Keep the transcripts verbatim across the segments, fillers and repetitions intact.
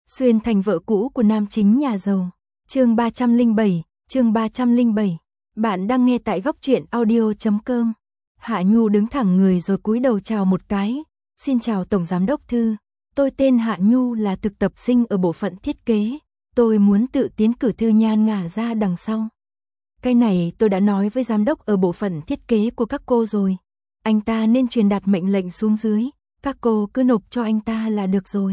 Xuyên thành vợ cũ của nam chính nhà giàu. Chương ba trăm lẻ bảy, chương ba trăm lẻ bảy. Bạn đang nghe tại góc truyện audio chấm com. Hạ Nhu đứng thẳng người rồi cúi đầu chào một cái. Xin chào Tổng Giám đốc Thư. Tôi tên Hạ Nhu là thực tập sinh ở bộ phận thiết kế. Tôi muốn tự tiến cử Thư Nhan ngả ra đằng sau. Cái này tôi đã nói với giám đốc ở bộ phận thiết kế của các cô rồi. Anh ta nên truyền đạt mệnh lệnh xuống dưới. Các cô cứ nộp cho anh ta là được rồi.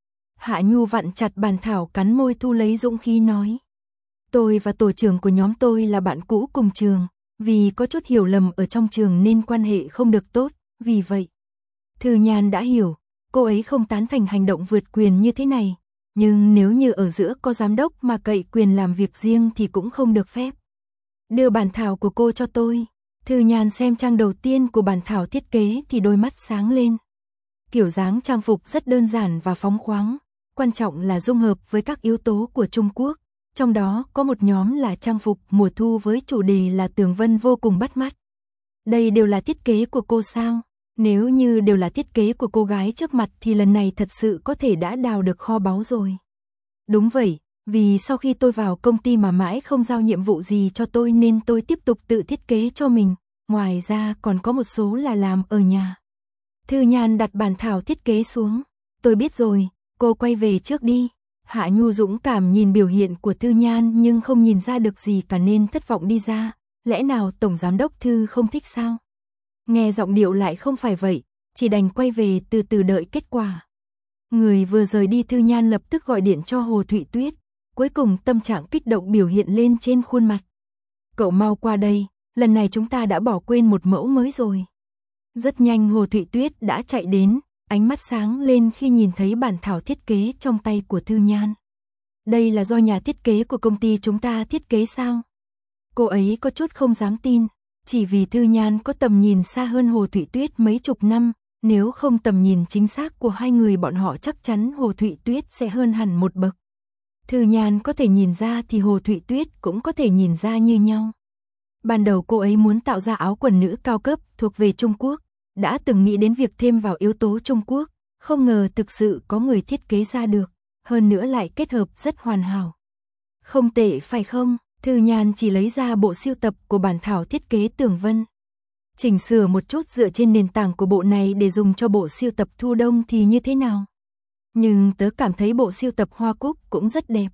Hạ Nhu vặn chặt bàn thảo, cắn môi thu lấy dũng khí nói. Tôi và tổ trưởng của nhóm tôi là bạn cũ cùng trường. Vì có chút hiểu lầm ở trong trường nên quan hệ không được tốt. Vì vậy, Thư Nhan đã hiểu. Cô ấy không tán thành hành động vượt quyền như thế này. Nhưng nếu như ở giữa có giám đốc mà cậy quyền làm việc riêng thì cũng không được phép. Đưa bản thảo của cô cho tôi. Thư Nhan xem trang đầu tiên của bản thảo thiết kế thì đôi mắt sáng lên. Kiểu dáng trang phục rất đơn giản và phóng khoáng. Quan trọng là dung hợp với các yếu tố của Trung Quốc. Trong đó có một nhóm là trang phục mùa thu với chủ đề là tường vân vô cùng bắt mắt. Đây đều là thiết kế của cô sao? Nếu như đều là thiết kế của cô gái trước mặt thì lần này thật sự có thể đã đào được kho báu rồi. Đúng vậy, vì sau khi tôi vào công ty mà mãi không giao nhiệm vụ gì cho tôi nên tôi tiếp tục tự thiết kế cho mình. Ngoài ra còn có một số là làm ở nhà. Thư Nhan đặt bản thảo thiết kế xuống. Tôi biết rồi, cô quay về trước đi. Hạ Nhu dũng cảm nhìn biểu hiện của Thư Nhan nhưng không nhìn ra được gì cả nên thất vọng đi ra. Lẽ nào Tổng Giám đốc Thư không thích sao? Nghe giọng điệu lại không phải vậy, chỉ đành quay về từ từ đợi kết quả. Người vừa rời đi Thư Nhan lập tức gọi điện cho Hồ Thụy Tuyết. Cuối cùng tâm trạng kích động biểu hiện lên trên khuôn mặt. Cậu mau qua đây, lần này chúng ta đã bỏ quên một mẫu mới rồi. Rất nhanh Hồ Thụy Tuyết đã chạy đến, ánh mắt sáng lên khi nhìn thấy bản thảo thiết kế trong tay của Thư Nhan. Đây là do nhà thiết kế của công ty chúng ta thiết kế sao? Cô ấy có chút không dám tin, chỉ vì Thư Nhan có tầm nhìn xa hơn Hồ Thụy Tuyết mấy chục năm, nếu không tầm nhìn chính xác của hai người bọn họ chắc chắn Hồ Thụy Tuyết sẽ hơn hẳn một bậc. Thư Nhan có thể nhìn ra thì Hồ Thụy Tuyết cũng có thể nhìn ra như nhau. Ban đầu cô ấy muốn tạo ra áo quần nữ cao cấp thuộc về Trung Quốc, đã từng nghĩ đến việc thêm vào yếu tố Trung Quốc, không ngờ thực sự có người thiết kế ra được, hơn nữa lại kết hợp rất hoàn hảo. Không tệ phải không? Thư Nhan chỉ lấy ra bộ siêu tập của bản thảo thiết kế tường vân. Chỉnh sửa một chút dựa trên nền tảng của bộ này để dùng cho bộ siêu tập thu đông thì như thế nào? Nhưng tớ cảm thấy bộ siêu tập hoa cúc cũng rất đẹp.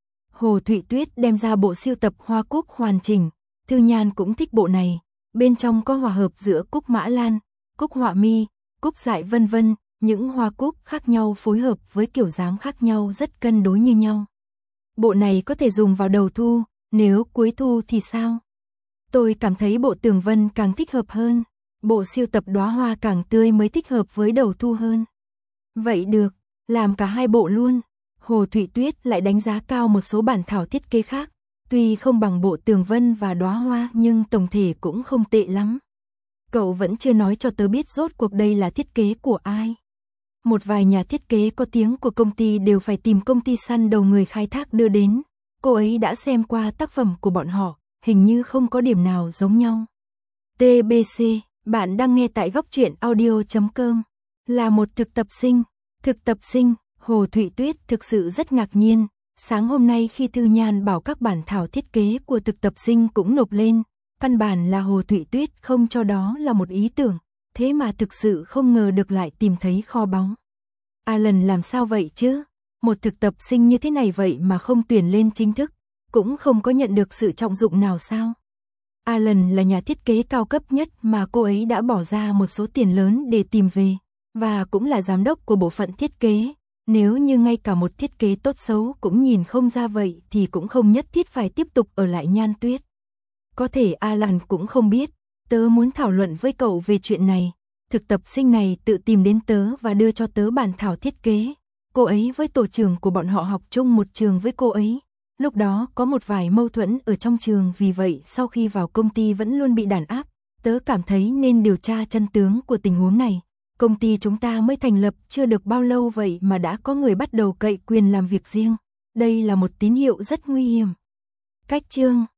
Hồ Thụy Tuyết đem ra bộ siêu tập hoa cúc hoàn chỉnh. Thư Nhan cũng thích bộ này. Bên trong có hòa hợp giữa cúc mã lan, cúc họa mi, cúc dại vân vân. Những hoa cúc khác nhau phối hợp với kiểu dáng khác nhau rất cân đối như nhau. Bộ này có thể dùng vào đầu thu, nếu cuối thu thì sao? Tôi cảm thấy bộ tường vân càng thích hợp hơn. Bộ siêu tập đóa hoa càng tươi mới thích hợp với đầu thu hơn. Vậy được, làm cả hai bộ luôn. Hồ Thụy Tuyết lại đánh giá cao một số bản thảo thiết kế khác. Tuy không bằng bộ tường vân và đóa hoa nhưng tổng thể cũng không tệ lắm. Cậu vẫn chưa nói cho tớ biết rốt cuộc đây là thiết kế của ai. Một vài nhà thiết kế có tiếng của công ty đều phải tìm công ty săn đầu người khai thác đưa đến. Cô ấy đã xem qua tác phẩm của bọn họ, hình như không có điểm nào giống nhau. tê bê xê, bạn đang nghe tại góc truyện audio chấm com. Là một thực tập sinh. Thực tập sinh, Hồ Thụy Tuyết thực sự rất ngạc nhiên. Sáng hôm nay khi Thư Nhan bảo các bản thảo thiết kế của thực tập sinh cũng nộp lên, căn bản là Hồ Thụy Tuyết không cho đó là một ý tưởng, thế mà thực sự không ngờ được lại tìm thấy kho báu. Alan làm sao vậy chứ? Một thực tập sinh như thế này vậy mà không tuyển lên chính thức, cũng không có nhận được sự trọng dụng nào sao? Alan là nhà thiết kế cao cấp nhất mà cô ấy đã bỏ ra một số tiền lớn để tìm về, và cũng là giám đốc của bộ phận thiết kế. Nếu như ngay cả một thiết kế tốt xấu cũng nhìn không ra vậy thì cũng không nhất thiết phải tiếp tục ở lại Nhan Tuyết. Có thể Alan cũng không biết, tớ muốn thảo luận với cậu về chuyện này. Thực tập sinh này tự tìm đến tớ và đưa cho tớ bản thảo thiết kế. Cô ấy với tổ trưởng của bọn họ học chung một trường với cô ấy. Lúc đó có một vài mâu thuẫn ở trong trường, vì vậy sau khi vào công ty vẫn luôn bị đàn áp. Tớ cảm thấy nên điều tra chân tướng của tình huống này. Công ty chúng ta mới thành lập chưa được bao lâu vậy mà đã có người bắt đầu cậy quyền làm việc riêng. Đây là một tín hiệu rất nguy hiểm. Cách chương